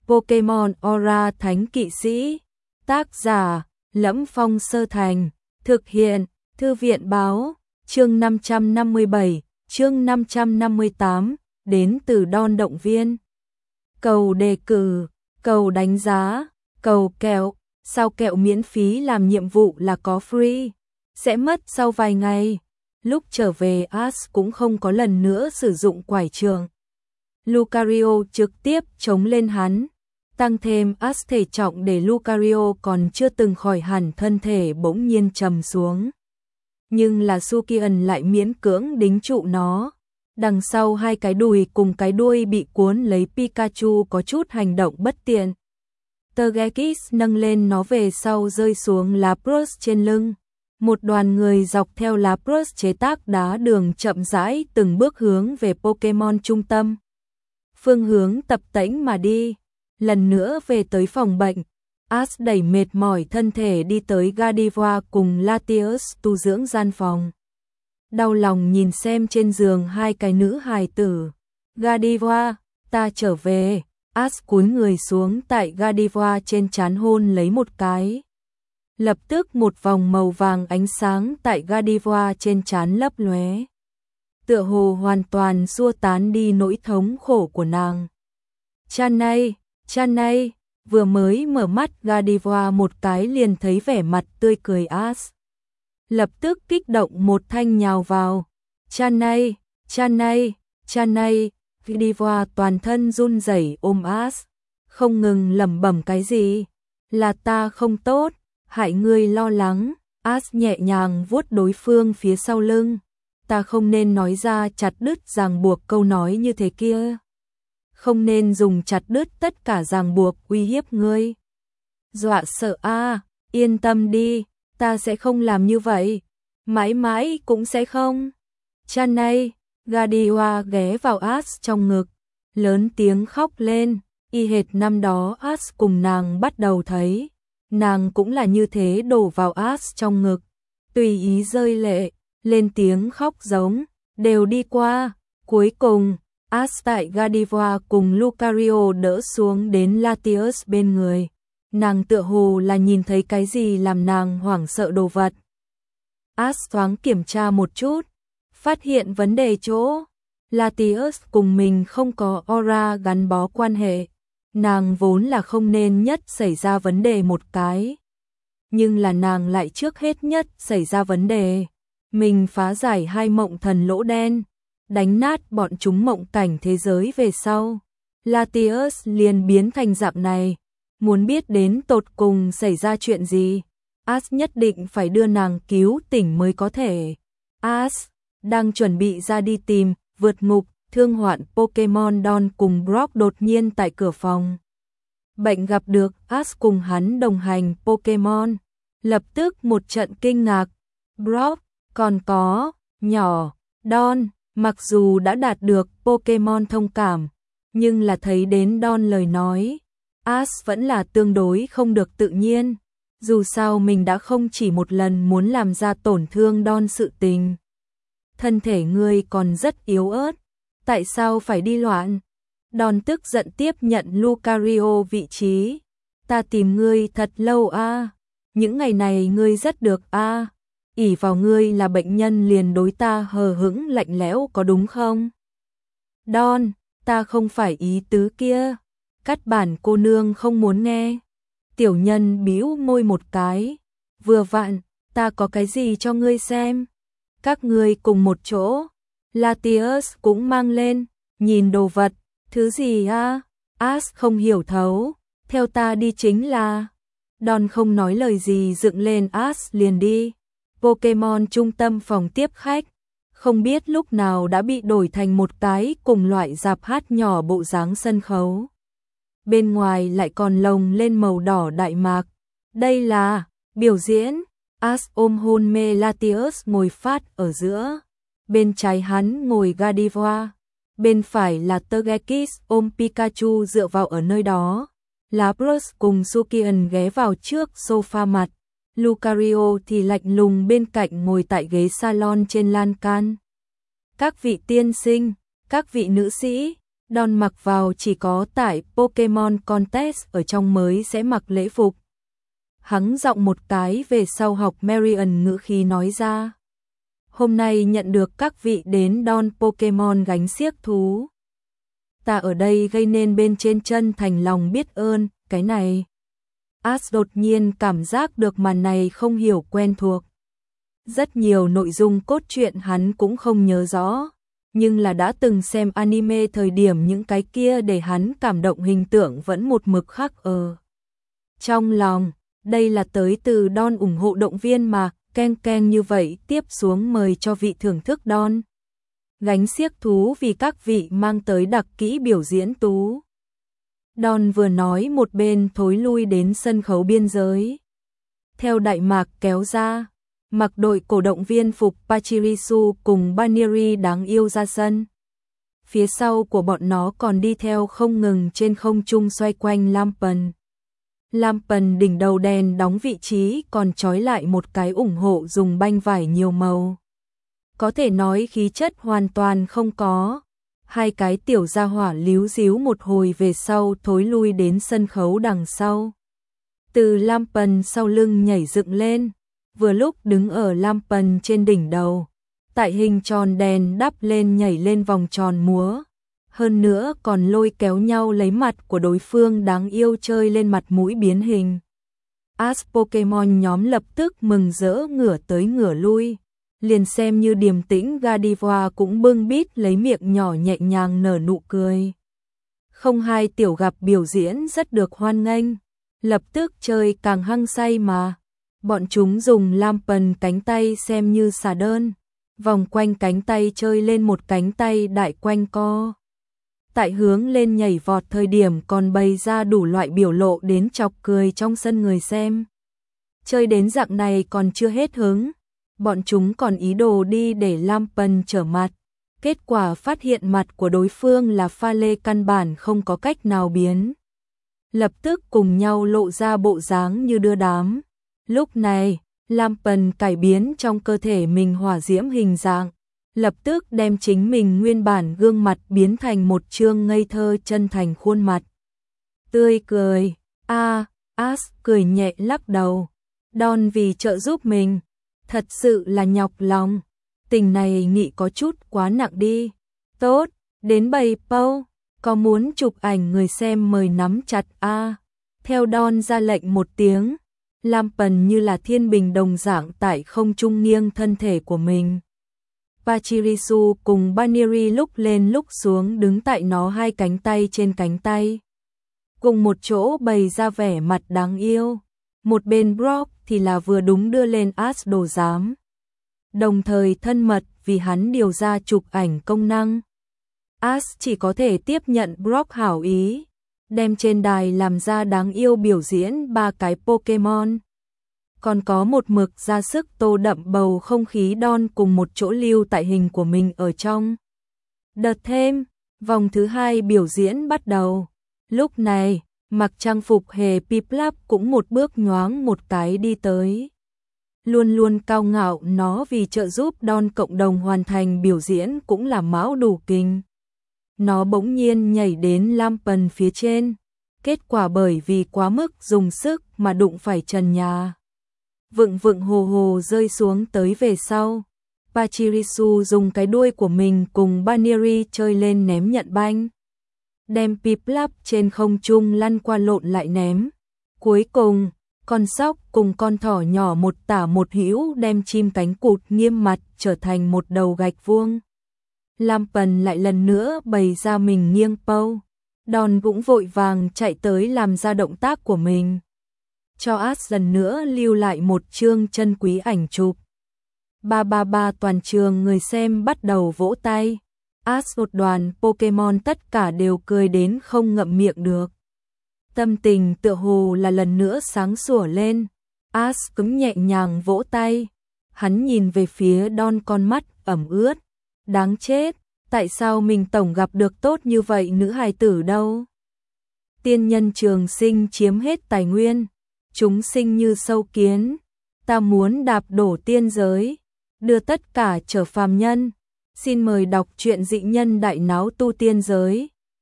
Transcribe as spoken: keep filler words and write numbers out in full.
Pokemon Aura Thánh Kỵ Sĩ. Tác giả: Lẫm Phong Sơ Thành. Thực hiện: Thư viện báo. Chương năm trăm năm mươi bảy, chương năm trăm năm mươi tám, đến từ Don động viên. Cầu đề cử, cầu đánh giá, cầu kẹo. Sao kẹo miễn phí làm nhiệm vụ là có free, sẽ mất sau vài ngày. Lúc trở về Ash cũng không có lần nữa sử dụng quải trường. Lucario trực tiếp chống lên hắn, tăng thêm Ash thể trọng để Lucario còn chưa từng khỏi hẳn thân thể bỗng nhiên trầm xuống. Nhưng là Sukian lại miễn cưỡng đính trụ nó. Đằng sau hai cái đùi cùng cái đuôi bị cuốn lấy Pikachu có chút hành động bất tiện. Togekiss nâng lên nó về sau rơi xuống Lapras trên lưng. Một đoàn người dọc theo Lapras chế tác đá đường chậm rãi từng bước hướng về Pokemon trung tâm. Phương hướng tập tễnh mà đi. Lần nữa về tới phòng bệnh, Ash đẩy mệt mỏi thân thể đi tới Gardevoir cùng Latios tu dưỡng gian phòng. Đau lòng nhìn xem trên giường hai cái nữ hài tử. Gardevoir, ta trở về. Ash cúi người xuống tại Gardevoir trên trán hôn lấy một cái. Lập tức một vòng màu vàng ánh sáng tại Gardevoir trên trán lấp lóe. Tựa hồ hoàn toàn xua tán đi nỗi thống khổ của nàng. Chanay, Chanay, vừa mới mở mắt Gardevoir một cái liền thấy vẻ mặt tươi cười Ash. Lập tức kích động một thanh nhào vào. Chanay, Chanay, Chanay. Gardevoir toàn thân run rẩy ôm Ash, không ngừng lẩm bẩm cái gì. Là ta không tốt, hại ngươi lo lắng. Ash nhẹ nhàng vuốt đối phương phía sau lưng. Ta không nên nói ra chặt đứt ràng buộc câu nói như thế kia. Không nên dùng chặt đứt tất cả ràng buộc uy hiếp ngươi. Dọa sợ a, à, yên tâm đi, ta sẽ không làm như vậy. Mãi mãi cũng sẽ không. Chanay, Gardevoir ghé vào Ash trong ngực, lớn tiếng khóc lên, y hệt năm đó Ash cùng nàng bắt đầu thấy. Nàng cũng là như thế đổ vào Ash trong ngực, tùy ý rơi lệ, lên tiếng khóc giống, đều đi qua. Cuối cùng, Ash tại Gardevoir cùng Lucario đỡ xuống đến Latios bên người. Nàng tựa hồ là nhìn thấy cái gì làm nàng hoảng sợ đồ vật. Ash thoáng kiểm tra một chút, phát hiện vấn đề chỗ. Latios cùng mình không có aura gắn bó quan hệ. Nàng vốn là không nên nhất xảy ra vấn đề một cái. Nhưng là nàng lại trước hết nhất xảy ra vấn đề. Mình phá giải hai mộng thần lỗ đen, đánh nát bọn chúng mộng cảnh thế giới về sau. Latios liền biến thành dạng này. Muốn biết đến tột cùng xảy ra chuyện gì, Ash nhất định phải đưa nàng cứu tỉnh mới có thể. Ash đang chuẩn bị ra đi tìm, vượt ngục, thương hoạn Pokemon Don cùng Brock đột nhiên tại cửa phòng bệnh gặp được Ash cùng hắn đồng hành Pokemon. Lập tức một trận kinh ngạc. Brock, còn có, nhỏ, Don, mặc dù đã đạt được Pokemon thông cảm, nhưng là thấy đến Don lời nói, Ash vẫn là tương đối không được tự nhiên. Dù sao mình đã không chỉ một lần muốn làm ra tổn thương Don sự tình. Thân thể ngươi còn rất yếu ớt, tại sao phải đi loạn? Don tức giận tiếp nhận Lucario vị trí. Ta tìm ngươi thật lâu a, à. Những ngày này ngươi rất được a, à. ỷ vào ngươi là bệnh nhân liền đối ta hờ hững lạnh lẽo có đúng không? Don, ta không phải ý tứ kia. Cắt bản cô nương không muốn nghe. Tiểu nhân bĩu môi một cái. Vừa vặn, ta có cái gì cho ngươi xem. Các ngươi cùng một chỗ. Latios cũng mang lên, nhìn đồ vật. Thứ gì a? À? Ash không hiểu thấu. Theo ta đi chính là. Don không nói lời gì dựng lên Ash liền đi. Pokemon trung tâm phòng tiếp khách. Không biết lúc nào đã bị đổi thành một cái cùng loại rạp hát nhỏ bộ dáng sân khấu. Bên ngoài lại còn lồng lên màu đỏ đại mạc. Đây là biểu diễn. Ash ôm hôn mê Latios ngồi phát ở giữa. Bên trái hắn ngồi Gardevoir. Bên phải là Togekiss ôm Pikachu dựa vào ở nơi đó. Lapras cùng Sukian ghé vào trước sofa mặt. Lucario thì lạnh lùng bên cạnh ngồi tại ghế salon trên lan can. Các vị tiên sinh, các vị nữ sĩ, Don mặc vào chỉ có tại Pokemon Contest ở trong mới sẽ mặc lễ phục. Hắng giọng một cái về sau học Marion ngữ khí nói ra. Hôm nay nhận được các vị đến Don Pokemon gánh xiếc thú. Ta ở đây gây nên bên trên chân thành lòng biết ơn, cái này. Ash đột nhiên cảm giác được màn này không hiểu quen thuộc. Rất nhiều nội dung cốt truyện hắn cũng không nhớ rõ, nhưng là đã từng xem anime thời điểm những cái kia để hắn cảm động hình tượng vẫn một mực khắc ở trong lòng. Đây là tới từ Don ủng hộ động viên mà, ken ken như vậy tiếp xuống mời cho vị thưởng thức Don. Gánh xiếc thú vì các vị mang tới đặc kỹ biểu diễn tú. Don vừa nói một bên thối lui đến sân khấu biên giới. Theo đại mạc kéo ra, mặc đội cổ động viên phục Pachirisu cùng Baniri đáng yêu ra sân. Phía sau của bọn nó còn đi theo không ngừng trên không trung xoay quanh Lampen. Lampen đỉnh đầu đèn đóng vị trí còn trói lại một cái ủng hộ dùng banh vải nhiều màu. Có thể nói khí chất hoàn toàn không có. Hai cái tiểu gia hỏa líu díu một hồi về sau thối lui đến sân khấu đằng sau. Từ Lampen sau lưng nhảy dựng lên, vừa lúc đứng ở Lampen trên đỉnh đầu. Tại hình tròn đèn đắp lên nhảy lên vòng tròn múa. Hơn nữa còn lôi kéo nhau lấy mặt của đối phương đáng yêu chơi lên mặt mũi biến hình. Ash Pokemon nhóm lập tức mừng rỡ ngửa tới ngửa lui. Liền xem như điềm tĩnh Gardevoir cũng bưng bít lấy miệng nhỏ nhẹ nhàng nở nụ cười. Không hai tiểu gặp biểu diễn rất được hoan nghênh, lập tức chơi càng hăng say mà. Bọn chúng dùng Lampen cánh tay xem như xà đơn, vòng quanh cánh tay chơi lên một cánh tay đại quanh co. Tại hướng lên nhảy vọt thời điểm còn bày ra đủ loại biểu lộ đến chọc cười trong sân người xem. Chơi đến dạng này còn chưa hết hứng. Bọn chúng còn ý đồ đi để Lampen trở mặt. Kết quả phát hiện mặt của đối phương là pha lê căn bản không có cách nào biến. Lập tức cùng nhau lộ ra bộ dáng như đưa đám. Lúc này, Lampen cải biến trong cơ thể mình hỏa diễm hình dạng. Lập tức đem chính mình nguyên bản gương mặt biến thành một trương ngây thơ chân thành khuôn mặt. Tươi cười, a à, Ash cười nhẹ lắc đầu. Don vì trợ giúp mình. Thật sự là nhọc lòng. Tình này nghĩ có chút quá nặng đi. Tốt, đến bầy Pau, có muốn chụp ảnh người xem mời nắm chặt a. À. Theo Don ra lệnh một tiếng, Lampen như là thiên bình đồng dạng tại không trung nghiêng thân thể của mình. Pachirisu cùng Baniri lúc lên lúc xuống đứng tại nó hai cánh tay trên cánh tay. Cùng một chỗ bày ra vẻ mặt đáng yêu. Một bên Brock thì là vừa đúng đưa lên Ash đồ giám. Đồng thời thân mật vì hắn điều ra chụp ảnh công năng. Ash chỉ có thể tiếp nhận Brock hảo ý, đem trên đài làm ra đáng yêu biểu diễn ba cái Pokemon. Còn có một mực ra sức tô đậm bầu không khí Don cùng một chỗ lưu tại hình của mình ở trong. Đợt thêm, vòng thứ hai biểu diễn bắt đầu. Lúc này, mặc trang phục hề Piplup cũng một bước nhoáng một cái đi tới. Luôn luôn cao ngạo nó vì trợ giúp Don cộng đồng hoàn thành biểu diễn cũng là máu đủ kinh. Nó bỗng nhiên nhảy đến Lampen phía trên. Kết quả bởi vì quá mức dùng sức mà đụng phải trần nhà. Vựng vựng hồ hồ rơi xuống tới về sau. Pachirisu dùng cái đuôi của mình cùng Baniri chơi lên ném nhận banh. Đem Piplup trên không trung lăn qua lộn lại ném. Cuối cùng, con sóc cùng con thỏ nhỏ một tả một hữu đem chim cánh cụt nghiêm mặt trở thành một đầu gạch vuông. Lampen lại lần nữa bày ra mình nghiêng Pau. Don cũng vội vàng chạy tới làm ra động tác của mình. Cho Ash lần nữa lưu lại một chương chân quý ảnh chụp. Ba ba ba toàn trường người xem bắt đầu vỗ tay. Ash một đoàn Pokemon tất cả đều cười đến không ngậm miệng được. Tâm tình tựa hồ là lần nữa sáng sủa lên. Ash cứng nhẹ nhàng vỗ tay. Hắn nhìn về phía Don con mắt ẩm ướt. Đáng chết, tại sao mình tổng gặp được tốt như vậy nữ hài tử đâu? Tiên nhân trường sinh chiếm hết tài nguyên. Chúng sinh như sâu kiến. Ta muốn đạp đổ tiên giới. Đưa tất cả trở phàm nhân. Xin mời đọc truyện dị nhân đại náo tu tiên giới.